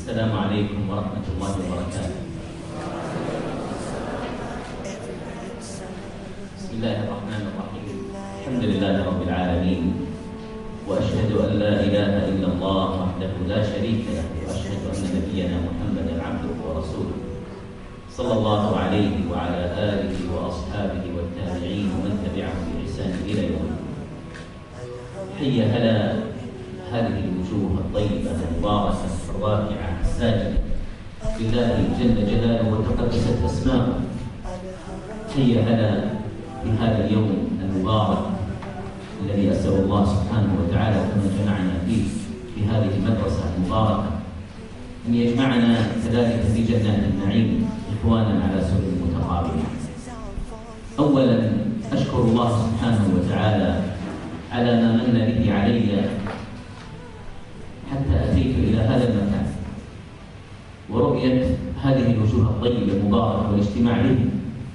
السلام عليكم ورحمة الله وبركاته. بسم الله الرحمن الرحيم. الحمد لله رب العالمين، وأشهد أن لا إله إلا الله وحده لا شريك له، وأشهد أن نبينا محمدا عبده ورسوله صلى الله عليه وعلى آله وأصحابه والتابعين ومن تبعهم بإحسان إلى يوم الدين. حي هلا هذه الوجوه الطيبة المباركة الراكعة الساجدة لله جل جلاله وتقدست أسماؤه. حي هلا في هذا اليوم المبارك الذي أسأل الله سبحانه وتعالى كما جمعنا فيه في هذه المدرسة المباركة أن يجمعنا كذلك في جنات النعيم إخوانا على سرر متقابلين. أولا أشكر الله سبحانه وتعالى على ما من به علي حتى أتيت إلى هذا المكان ورؤية هذه الوجوه الطيبة المباركة والاجتماع بهم.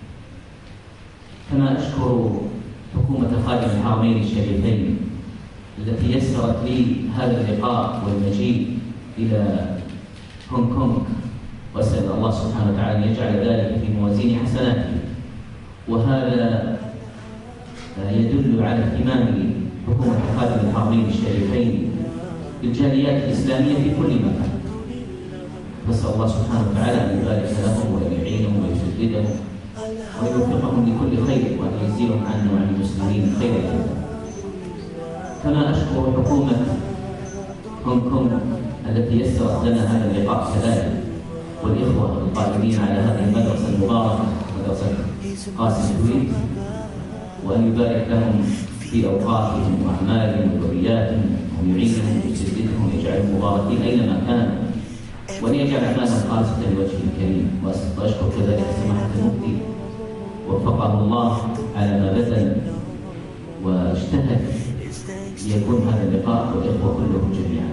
كما أشكر حكومة خادم الحرمين الشريفين التي يسرت لي هذا اللقاء والمجيء إلى هونغ كونغ، وأسأل الله سبحانه وتعالى أن يجعل ذلك في موازين حسناتي. وهذا يدل على اهتمام حكومة خادم الحرمين الشريفين بالجاليات الإسلامية في كل مكان. نسأل الله سبحانه وتعالى أن يبارك لهم وأن يعينهم ويسددهم ويوفقهم لكل خير وأن يجزيهم عنا وعن المسلمين خير الجزاء. كما أشكر حكومة هونغ كونغ التي يسرت لنا هذا اللقاء كذلك، والإخوة القائمين على هذه المدرسة المباركة مدرسة قاسم الكويت، وأن يبارك لهم في أوقاتهم وأعمالهم وذرياتهم ويعينهم ويسددهم ويجعلهم مباركين أينما كانوا، وأن يجعل أعمالهم خالصة لوجهه الكريم. وأشكر كذلك سماحة المفتي وفقه الله على ما بذل واجتهد ليكون هذا اللقاء والإخوة كلهم جميعا.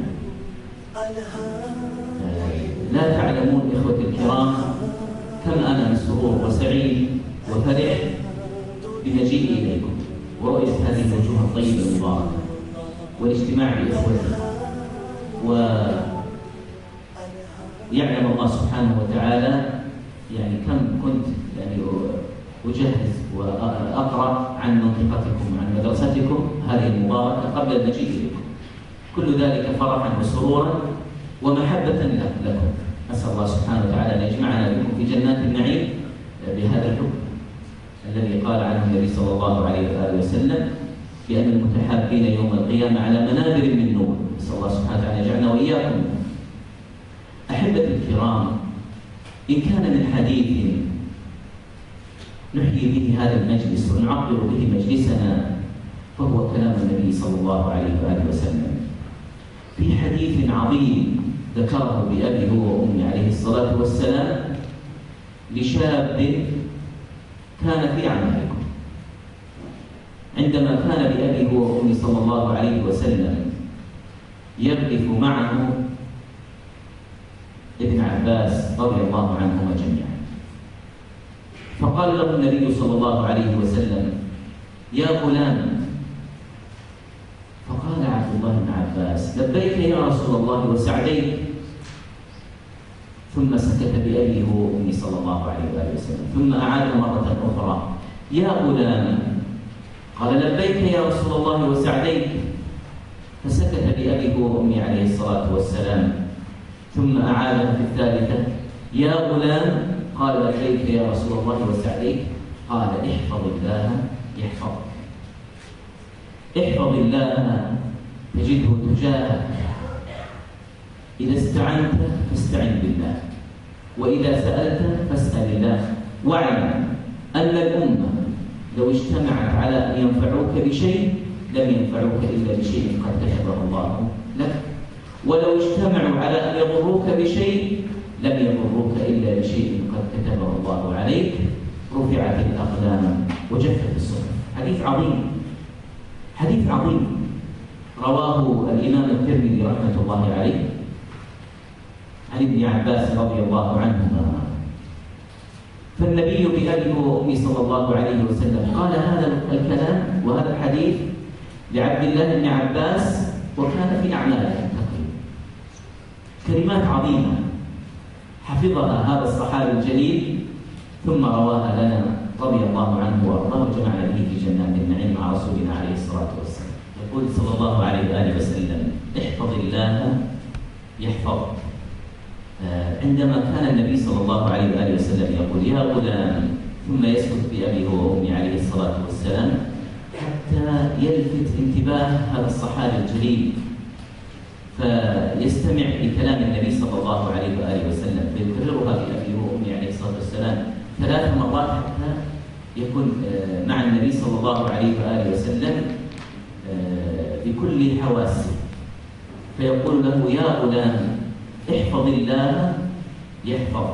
لا تعلمون إخوتي الكرام كم أنا مسرور وسعيد وفرح بمجيئي إليكم ورؤية هذه الوجوه الطيبة المباركة والاجتماع بإخوتي. ويعلم الله سبحانه وتعالى يعني كم كنت أجهز وأقرأ عن منطقتكم وعن مدرستكم هذه المباركة قبل المجيء إليكم. كل ذلك فرحا وسرورا ومحبة لكم. أسأل الله سبحانه وتعالى أن يجمعنا بكم في جنات النعيم بهذا الحب الذي قال عنه النبي صلى الله عليه وآله وسلم بأن المتحابين يوم القيامة على منابر من نور. نسأل الله سبحانه وتعالى أن يجعلنا وإياكم. أحبتي الكرام، إن كان من حديث نحيي به هذا المجلس ونعبر به مجلسنا فهو كلام النبي صلى الله عليه وآله وسلم في حديث عظيم ذكره بأبي هو وأمي عليه الصلاة والسلام لشاب كان في أعمالكم. عندما كان بأبي هو وأمي صلى الله عليه وسلم يغرف معه ابن عباس رضي الله عنهما جميعا، فقال له النبي صلى الله عليه وسلم: يا غلام. فقال عبد الله بن عباس: لبيك يا رسول الله وسعديك. ثم سكت بأبيه وأمي صلى الله عليه وآله وسلم، ثم أعاد مرة أخرى: يا غلام. قال: لبيك يا رسول الله وسعديك. فسكت بأبيه وأمي عليه الصلاة والسلام، ثم أعاد في الثالثة: يا غلام. قال: لبيك يا رسول الله وسعديك. قال: احفظ الله يحفظك، احفظ الله تجده تجاهك، إذا استعنت فاستعن بالله، وإذا سألت فاسأل الله. واعلم أن الأمة لو اجتمعت على أن ينفعوك بشيء لم ينفعوك إلا بشيء قد كتبه الله لك، ولو اجتمعوا على أن يضروك بشيء لم يضروك إلا بشيء قد كتبه الله عليك. رفعت الأقلام وجفت الصحف. حديث عظيم، حديث عظيم رواه الإمام الترمذي رحمة الله عليه عن ابن عباس رضي الله عنهما. فالنبي بأبيه وأمي صلى الله عليه وسلم قال هذا الكلام وهذا الحديث لعبد الله بن عباس وكان في أعماله. كلمات عظيمة حفظها هذا الصحابي الجليل ثم رواها لنا رضي الله عنه وارضاه وجمعنا به في جنات النعيم مع رسولنا عليه الصلاه والسلام. يقول صلى الله عليه واله وسلم: احفظ الله يحفظك. عندما كان النبي صلى الله عليه واله وسلم يقول: يا غلام، ثم يسكت بأبي وأمي عليه الصلاة والسلام حتى يلفت انتباه هذا الصحابي الجليل فيستمع لكلام النبي صلى الله عليه وآله وسلم فيكررها بأبي وأمي عليه الصلاة والسلام 3 مرات حتى يكون مع النبي صلى الله عليه وآله وسلم بكل حواسه، فيقول له: يا غلام، احفظ الله يحفظك.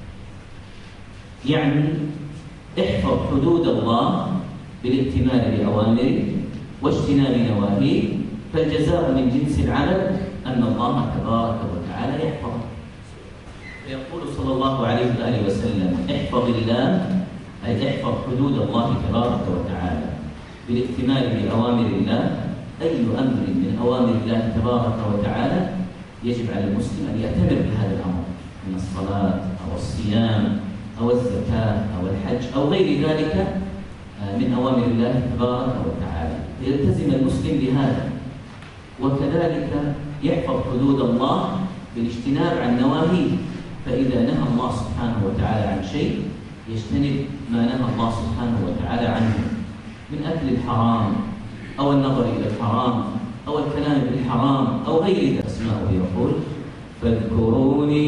يعني احفظ حدود الله بالائتمار بأوامره واجتناب نواهيه، فالجزاء من جنس العمل أن الله تبارك وتعالى يحفظه. فيقول صلى الله عليه وآله وسلم: احفظ الله، أي احفظ حدود الله تبارك وتعالى بالائتمار بأوامر الله. أي أمر من أوامر الله تبارك وتعالى يجب على المسلم أن يأتمر بهذا الأمر من الصلاة أو الصيام أو الزكاة أو الحج أو غير ذلك من أوامر الله تبارك وتعالى، فيلتزم المسلم بهذا. وكذلك يحفظ حدود الله بالاجتناب عن نواهيه، فإذا نهى الله سبحانه وتعالى عن شيء يجتنب ما نهى الله سبحانه وتعالى عنه من أكل الحرام أو النظر إلى الحرام أو الكلام بالحرام أو غير ذلك. اسمعه يقول: فاذكروني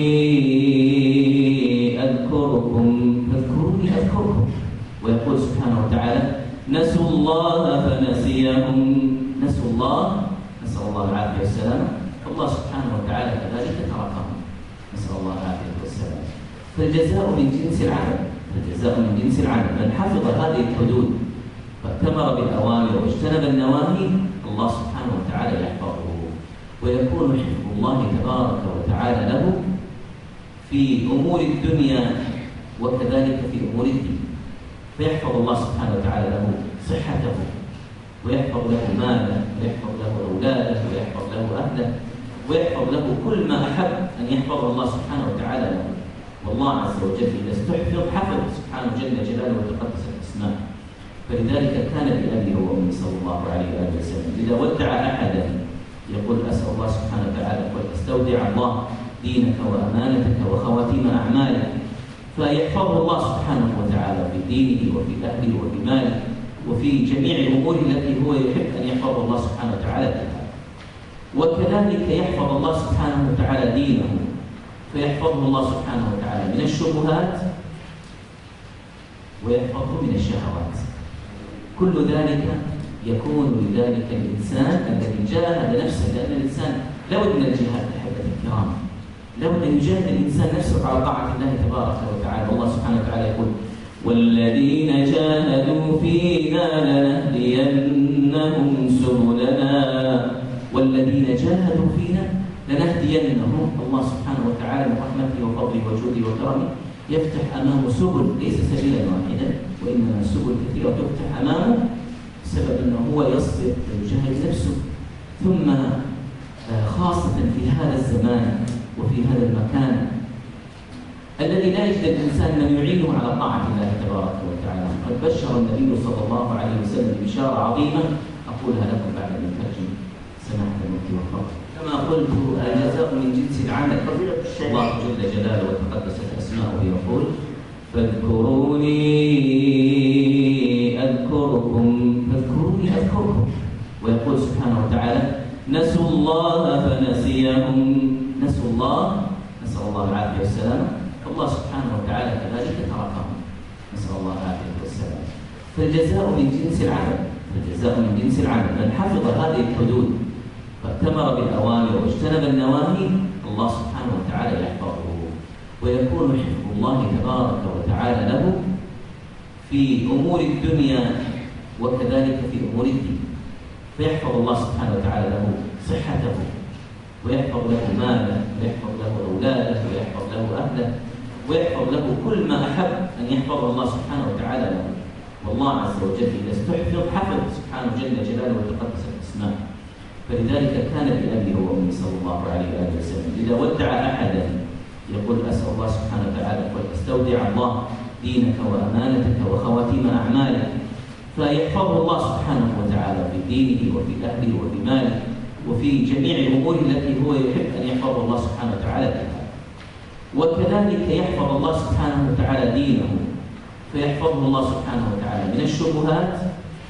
أذكركم. ويقول سبحانه وتعالى: نسوا الله فنسيهم. نسوا الله، نسأل الله العافية والسلامة، الله سبحانه وتعالى كذلك تركهم، نسأل الله العافية والسلامة. فالجزاء من جنس العمل، الجزاء من جنس العمل. من حفظ هذه الحدود فاتمر بالأوامر واجتنب النواهي الله سبحانه وتعالى يحفظه، ويكون حفظ الله تبارك وتعالى له في أمور الدنيا وكذلك في أمور الدين. فيحفظ الله سبحانه وتعالى له صحته، ويحفظ له ماله، ويحفظ له أولاده، ويحفظ له أهله، ويحفظ له كل ما أحب أن يحفظ الله سبحانه وتعالى له. والله عز وجل إذا استحفظ حفظ سبحانه جل جلاله وتقدست أسماءه. فلذلك كان لأبي وأمي صلى الله عليه وآله وسلم إذا ودع أحدا يقول: أسأل الله سبحانه وتعالى واستودع الله دينك وأمانتك وخواتيم أعمالك، فيحفظه الله سبحانه وتعالى في دينه وفي أهله وفي ماله وفي جميع الأمور التي هو يحب أن يحفظ الله سبحانه وتعالى فيها. وكذلك يحفظ الله سبحانه وتعالى دينه، فيحفظه الله سبحانه وتعالى من الشبهات ويحفظه من الشهوات. كل ذلك يكون لذلك الإنسان الذي جاهد نفسه، لأن الإنسان لابد من الجهاد أحبتي الكرام، لابد أن يجاهد الإنسان نفسه على طاعة الله تبارك وتعالى. والله سبحانه وتعالى يقول: والذين جاهدوا فينا لنهدينهم سبلنا. والذين جاهدوا فينا لنهدينهم. الله سبحانه وتعالى من رحمته وفضله وجوده وكرمه يفتح أمامه سبل، ليس سبيلا واحدا وإنما سبل كثيرة تفتح أمامه بسبب أنه هو يصبر ويجاهد نفسه. ثم خاصة في هذا الزمان وفي هذا المكان الذي لا يجد الإنسان من يعينه على طاعة الله تبارك وتعالى. قد بشر النبي صلى الله عليه وسلم ببشارة عظيمة أقولها لكم بعد أن نترجم سماحة المفتي والفضل. كما قلت: الجزاء من جنس العمل. الله جل جلاله وتقدست أسماؤه يقول: فاذكروني أذكركم. ويقول سبحانه وتعالى: نسوا الله فنسيهم. نسوا الله، نسأل الله العافية والسلامة، الله سبحانه وتعالى كذلك تركهم، نسأل الله العافية والسلامة. فالجزاء من جنس العمل، الجزاء من جنس العمل. من حفظ هذه الحدود فاتمر بالأوامر واجتنب النواهي الله سبحانه وتعالى يحفظه، ويكون حفظ الله تبارك وتعالى له في أمور الدنيا وكذلك في أمور الدين. فيحفظ الله سبحانه وتعالى له صحته، ويحفظ له ماله، ويحفظ له أولاده، ويحفظ له أهله، ويحفظ له كل ما أحب أن يحفظ الله سبحانه وتعالى له. والله عز وجل إذا استحفظ حفظ سبحانه جل جلاله وتقدست أسماءه. فلذلك كان لأبي وأمي صلى الله عليه وآله وسلم إذا ودع أحدا يقول: أسأل الله سبحانه وتعالى واستودع الله دينك وأمانتك وخواتيم أعمالك، فيحفظه الله سبحانه وتعالى في دينه وفي أهله وفي ماله وفي جميع الأمور التي هو يحب أن يحفظ الله سبحانه وتعالى بها. وكذلك يحفظ الله سبحانه وتعالى دينه، فيحفظه الله سبحانه وتعالى من الشبهات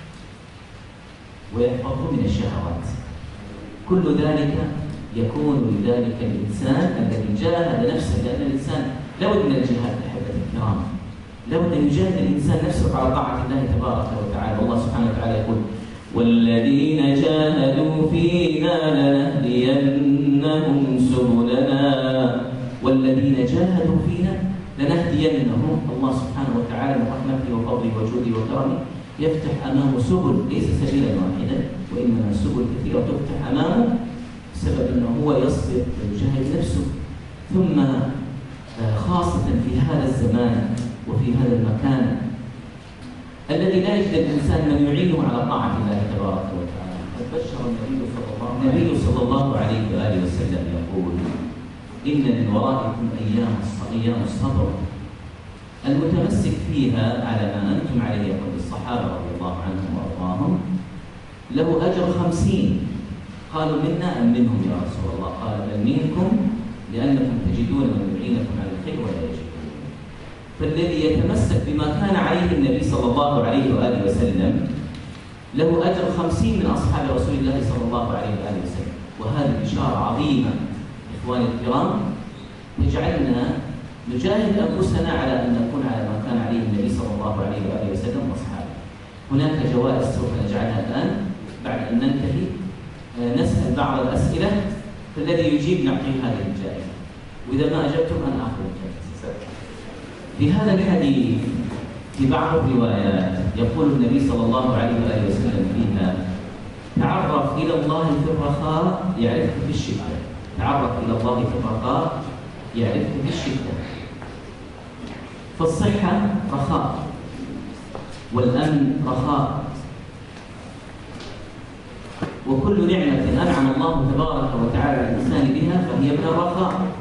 ويحفظه من الشهوات. كل ذلك يكون لذلك الإنسان الذي جاهد نفسه، لأن الإنسان لابد من الجهاد أحبة الكرام، لابد أن يجاهد الإنسان نفسه على طاعة الله تبارك وتعالى. والله سبحانه وتعالى يقول: والذين جاهدوا فينا لنهدينهم سبلنا. والذين جاهدوا فينا لنهدينهم. الله سبحانه وتعالى من رحمته وفضله وجوده وكرمه يفتح أمامه سبل، ليس سبيلا واحدا وإنما سبل كثيرة تفتح أمامه بسبب أنه هو يصبر ويجاهد نفسه. ثم خاصة في هذا الزمان وفي هذا المكان الذي لا يجد الإنسان من يعينه على طاعة الله تبارك وتعالى. قد بشر النبي صلى الله عليه وآله وسلم يقول: إن من ورائكم أيام الصبر المتمسك فيها على ما أنتم عليه، يقول الصحابة رضي الله عنهم وأرضاهم، له أجر 50. قالوا: منا أم منهم يا رسول الله؟ قال: بل منكم، لأنكم تجدون من يعينكم على الخير ولا يجدون. فالذي يتمسك بما كان عليه النبي صلى الله عليه وآله وسلم له أجر 50 من أصحاب رسول الله صلى الله عليه وآله وسلم. وهذه بشارة عظيمة إخواني الكرام تجعلنا نجاهد أنفسنا على أن نكون على ما كان عليه النبي صلى الله عليه وآله وسلم وأصحابه. هناك جوائز سوف نجعلها الآن بعد أن ننتهي، نسأل بعض الأسئلة، فالذي يجيب نعطيه هذه الجائزة، وإذا ما أجبتم أنا آخذ الجائزة. في هذا الحديث في بعض الروايات يقول النبي صلى الله عليه وآله وسلم فيها: تعرف إلى الله في الرخاء يعرفك في الشدة. تعرف إلى الله في الرخاء يعرفك في الشدة. فالصحة رخاء، والأمن رخاء، وكل نعمة أنعم الله تبارك وتعالى الإنسان بها فهي من الرخاء.